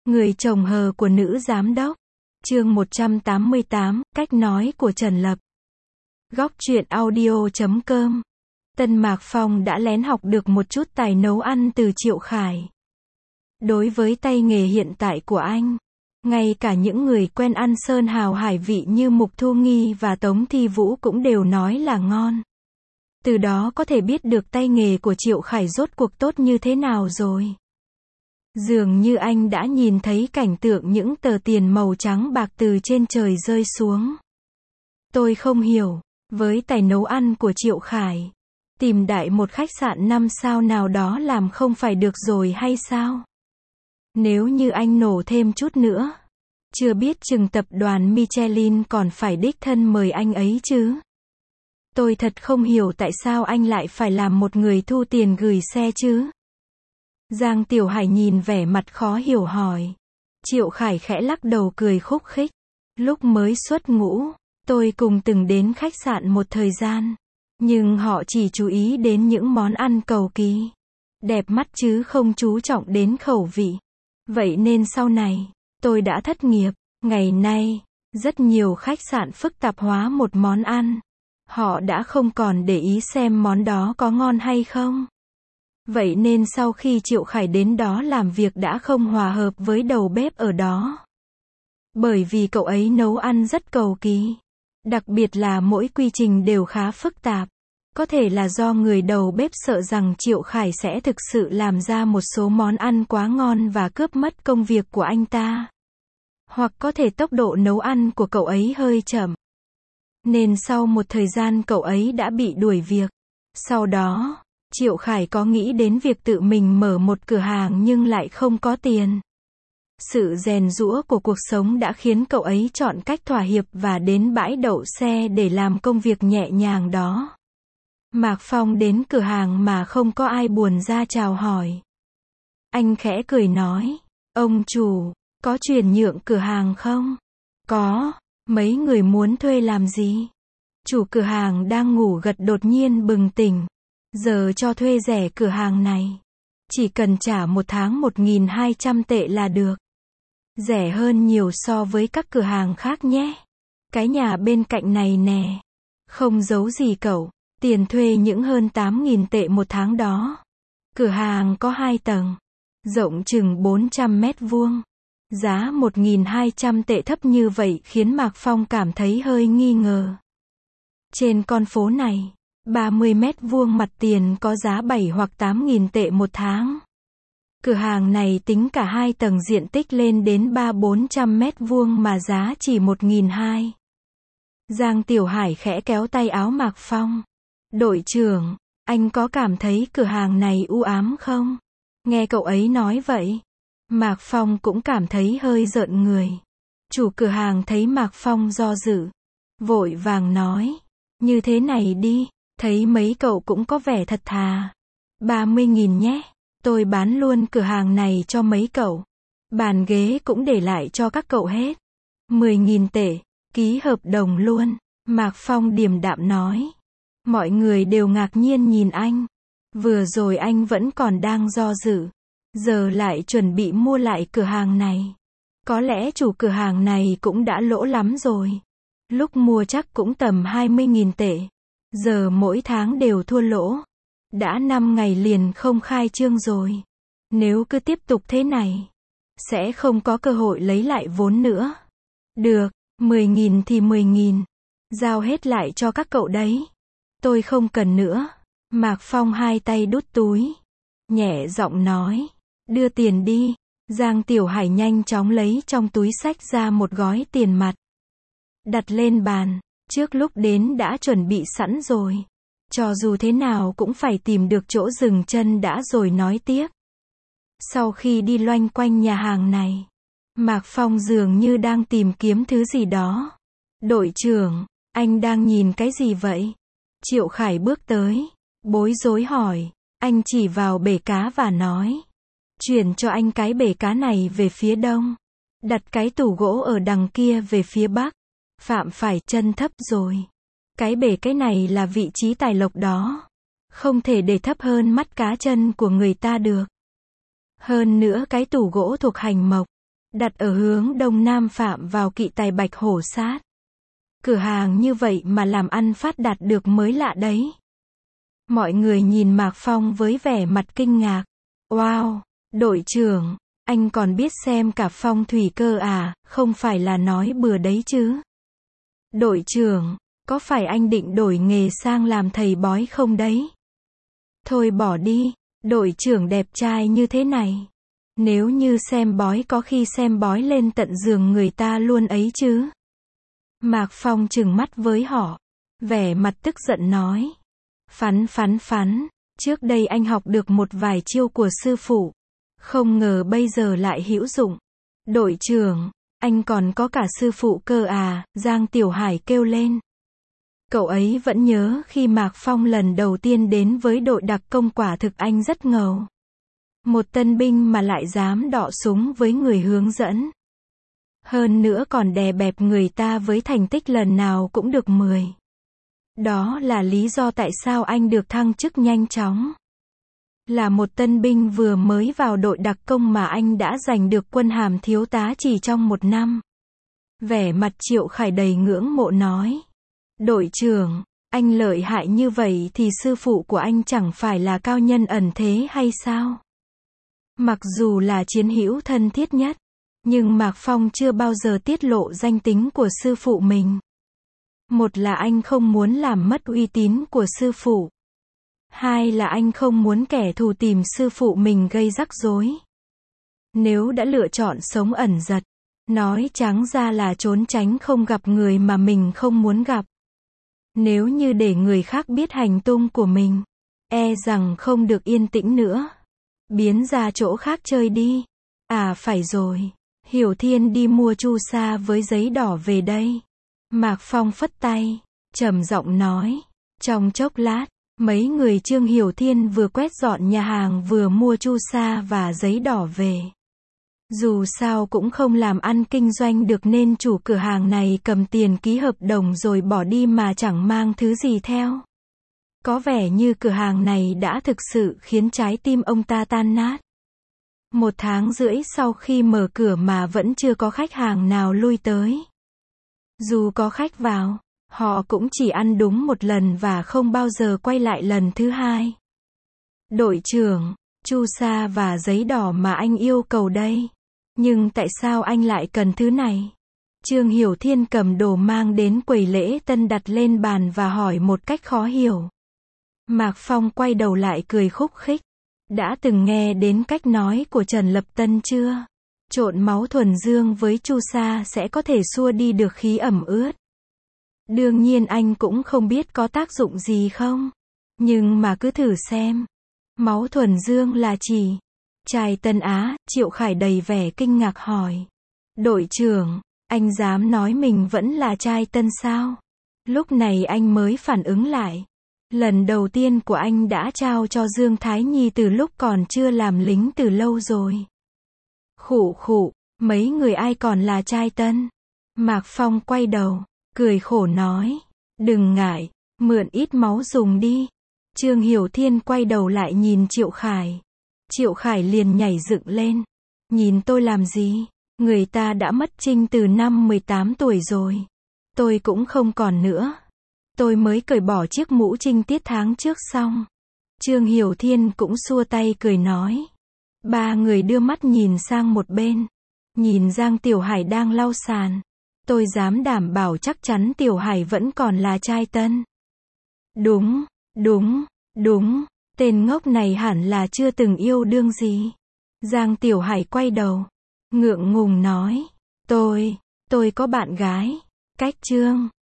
Người chồng hờ của nữ giám đốc. Chương 188, cách nói của Trần Lập. Góc truyện audio.com. Tân Mạc Phong đã lén học được một chút tài nấu ăn từ Triệu Khải. Đối với tay nghề hiện tại của anh, ngay cả những người quen ăn sơn hào hải vị như Mục Thu Nghi và Tống Thi Vũ cũng đều nói là ngon. Từ đó có thể biết được tay nghề của Triệu Khải rốt cuộc tốt như thế nào rồi. Dường như anh đã nhìn thấy cảnh tượng những tờ tiền màu trắng bạc từ trên trời rơi xuống. Tôi không hiểu, với tài nấu ăn của Triệu Khải, tìm đại một khách sạn 5 sao nào đó làm không phải được rồi hay sao? Nếu như anh nổ thêm chút nữa, chưa biết chừng tập đoàn Michelin còn phải đích thân mời anh ấy chứ. Tôi thật không hiểu tại sao anh lại phải làm một người thu tiền gửi xe chứ. Giang Tiểu Hải nhìn vẻ mặt khó hiểu hỏi. Triệu Khải khẽ lắc đầu cười khúc khích. Lúc mới xuất ngũ, tôi cùng từng đến khách sạn một thời gian. Nhưng họ chỉ chú ý đến những món ăn cầu kỳ, đẹp mắt chứ không chú trọng đến khẩu vị. Vậy nên sau này, tôi đã thất nghiệp. Ngày nay, rất nhiều khách sạn phức tạp hóa một món ăn. Họ đã không còn để ý xem món đó có ngon hay không. Vậy nên sau khi Triệu Khải đến đó làm việc đã không hòa hợp với đầu bếp ở đó. Bởi vì cậu ấy nấu ăn rất cầu kỳ. Đặc biệt là mỗi quy trình đều khá phức tạp. Có thể là do người đầu bếp sợ rằng Triệu Khải sẽ thực sự làm ra một số món ăn quá ngon và cướp mất công việc của anh ta. Hoặc có thể tốc độ nấu ăn của cậu ấy hơi chậm. Nên sau một thời gian cậu ấy đã bị đuổi việc. Sau đó, Triệu Khải có nghĩ đến việc tự mình mở một cửa hàng nhưng lại không có tiền. Sự rèn giũa của cuộc sống đã khiến cậu ấy chọn cách thỏa hiệp và đến bãi đậu xe để làm công việc nhẹ nhàng đó. Mạc Phong đến cửa hàng mà không có ai buồn ra chào hỏi. Anh khẽ cười nói, ông chủ, có chuyển nhượng cửa hàng không? Có, mấy người muốn thuê làm gì? Chủ cửa hàng đang ngủ gật đột nhiên bừng tỉnh. Giờ cho thuê rẻ cửa hàng này. Chỉ cần trả một tháng 1.200 tệ là được. Rẻ hơn nhiều so với các cửa hàng khác nhé. Cái nhà bên cạnh này nè. Không giấu gì cậu. Tiền thuê những hơn 8.000 tệ một tháng đó. Cửa hàng có 2 tầng. Rộng chừng 400 mét vuông. Giá 1.200 tệ thấp như vậy khiến Mạc Phong cảm thấy hơi nghi ngờ. Trên con phố này, 30 mét vuông mặt tiền có giá 7 hoặc 8.000 tệ một tháng. Cửa hàng này tính cả 2 tầng diện tích lên đến 300-400 mét vuông mà giá chỉ 1.200. Giang Tiểu Hải khẽ kéo tay áo Mạc Phong. Đội trưởng, anh có cảm thấy cửa hàng này u ám không? Nghe cậu ấy nói vậy, Mạc Phong cũng cảm thấy hơi rợn người. Chủ cửa hàng thấy Mạc Phong do dự, vội vàng nói, như thế này đi, thấy mấy cậu cũng có vẻ thật thà. 30.000 nhé, tôi bán luôn cửa hàng này cho mấy cậu. Bàn ghế cũng để lại cho các cậu hết. 10.000 tệ, ký hợp đồng luôn. Mạc Phong điềm đạm nói. Mọi người đều ngạc nhiên nhìn anh. Vừa rồi anh vẫn còn đang do dự. Giờ lại chuẩn bị mua lại cửa hàng này. Có lẽ chủ cửa hàng này cũng đã lỗ lắm rồi. Lúc mua chắc cũng tầm 20.000 tệ. Giờ mỗi tháng đều thua lỗ. Đã 5 ngày liền không khai trương rồi. Nếu cứ tiếp tục thế này, sẽ không có cơ hội lấy lại vốn nữa. Được, 10.000 thì 10.000. Giao hết lại cho các cậu đấy. Tôi không cần nữa. Mạc Phong hai tay đút túi. Nhẹ giọng nói. Đưa tiền đi. Giang Tiểu Hải nhanh chóng lấy trong túi xách ra một gói tiền mặt. Đặt lên bàn. Trước lúc đến đã chuẩn bị sẵn rồi. Cho dù thế nào cũng phải tìm được chỗ dừng chân đã rồi nói tiếp. Sau khi đi loanh quanh nhà hàng này, Mạc Phong dường như đang tìm kiếm thứ gì đó. Đội trưởng, anh đang nhìn cái gì vậy? Triệu Khải bước tới, bối rối hỏi. Anh chỉ vào bể cá và nói. Chuyển cho anh cái bể cá này về phía đông. Đặt cái tủ gỗ ở đằng kia về phía bắc. Phạm phải chân thấp rồi. Cái bể cái này là vị trí tài lộc đó. Không thể để thấp hơn mắt cá chân của người ta được. Hơn nữa cái tủ gỗ thuộc hành mộc. đặt ở hướng đông nam phạm vào Kỵ Tài Bạch Hổ Sát. Cửa hàng như vậy mà làm ăn phát đạt được mới lạ đấy. Mọi người nhìn Mạc Phong với vẻ mặt kinh ngạc. Wow, đội trưởng, anh còn biết xem cả phong thủy cơ à, không phải là nói bừa đấy chứ. Đội trưởng, có phải anh định đổi nghề sang làm thầy bói không đấy? Thôi bỏ đi, đội trưởng đẹp trai như thế này. Nếu như xem bói có khi xem bói lên tận giường người ta luôn ấy chứ. Mạc Phong trừng mắt với họ, vẻ mặt tức giận nói. Phán, trước đây anh học được một vài chiêu của sư phụ. Không ngờ bây giờ lại hữu dụng. Đội trưởng, anh còn có cả sư phụ cơ à, Giang Tiểu Hải kêu lên. Cậu ấy vẫn nhớ khi Mạc Phong lần đầu tiên đến với đội đặc công, quả thực anh rất ngầu. Một tân binh mà lại dám đọ súng với người hướng dẫn. Hơn nữa còn đè bẹp người ta với thành tích lần nào cũng được 10. Đó là lý do tại sao anh được thăng chức nhanh chóng. Là một tân binh vừa mới vào đội đặc công mà anh đã giành được quân hàm thiếu tá chỉ trong 1 năm. Vẻ mặt Triệu Khải đầy ngưỡng mộ nói. Đội trưởng, anh lợi hại như vậy thì sư phụ của anh chẳng phải là cao nhân ẩn thế hay sao? Mặc dù là chiến hữu thân thiết nhất, nhưng Mạc Phong chưa bao giờ tiết lộ danh tính của sư phụ mình. Một là anh không muốn làm mất uy tín của sư phụ. Hai là anh không muốn kẻ thù tìm sư phụ mình gây rắc rối. Nếu đã lựa chọn sống ẩn giật, nói trắng ra là trốn tránh không gặp người mà mình không muốn gặp. Nếu như để người khác biết hành tung của mình, e rằng không được yên tĩnh nữa. Biến ra chỗ khác chơi đi. À phải rồi, Hiểu Thiên đi mua chu sa với giấy đỏ về đây. Mạc Phong phất tay, trầm giọng nói. Trong chốc lát, mấy người Trương Hiểu Thiên vừa quét dọn nhà hàng vừa mua chu sa và giấy đỏ về. Dù sao cũng không làm ăn kinh doanh được nên chủ cửa hàng này cầm tiền ký hợp đồng rồi bỏ đi mà chẳng mang thứ gì theo. Có vẻ như cửa hàng này đã thực sự khiến trái tim ông ta tan nát. 1 tháng rưỡi sau khi mở cửa mà vẫn chưa có khách hàng nào lui tới. Dù có khách vào, họ cũng chỉ ăn đúng 1 lần và không bao giờ quay lại lần thứ hai. Đội trưởng, chu sa và giấy đỏ mà anh yêu cầu đây. Nhưng tại sao anh lại cần thứ này? Trương Hiểu Thiên cầm đồ mang đến quầy lễ tân đặt lên bàn và hỏi một cách khó hiểu. Mạc Phong quay đầu lại cười khúc khích. Đã từng nghe đến cách nói của Trần Lập Tân chưa? Trộn máu thuần dương với chu sa sẽ có thể xua đi được khí ẩm ướt. Đương nhiên anh cũng không biết có tác dụng gì không. Nhưng mà cứ thử xem. Máu thuần dương là chỉ trai Tân Á, Triệu Khải đầy vẻ kinh ngạc hỏi. Đội trưởng, anh dám nói mình vẫn là trai Tân sao? Lúc này anh mới phản ứng lại. Lần đầu tiên của anh đã trao cho Dương Thái Nhi từ lúc còn chưa làm lính từ lâu rồi. Khụ, mấy người ai còn là trai Tân? Mạc Phong quay đầu, cười khổ nói. Đừng ngại, mượn ít máu dùng đi. Trương Hiểu Thiên quay đầu lại nhìn Triệu Khải. Triệu Khải liền nhảy dựng lên. Nhìn tôi làm gì? Người ta đã mất trinh từ năm 18 tuổi rồi. Tôi cũng không còn nữa. Tôi mới cởi bỏ chiếc mũ trinh tiết tháng trước xong. Trương Hiểu Thiên cũng xua tay cười nói. 3 người đưa mắt nhìn sang một bên. Nhìn Giang Tiểu Hải đang lau sàn. Tôi dám đảm bảo chắc chắn Tiểu Hải vẫn còn là trai Tân. Đúng. Tên ngốc này hẳn là chưa từng yêu đương gì. Giang Tiểu Hải quay đầu, ngượng ngùng nói. Tôi có bạn gái. Cách Trương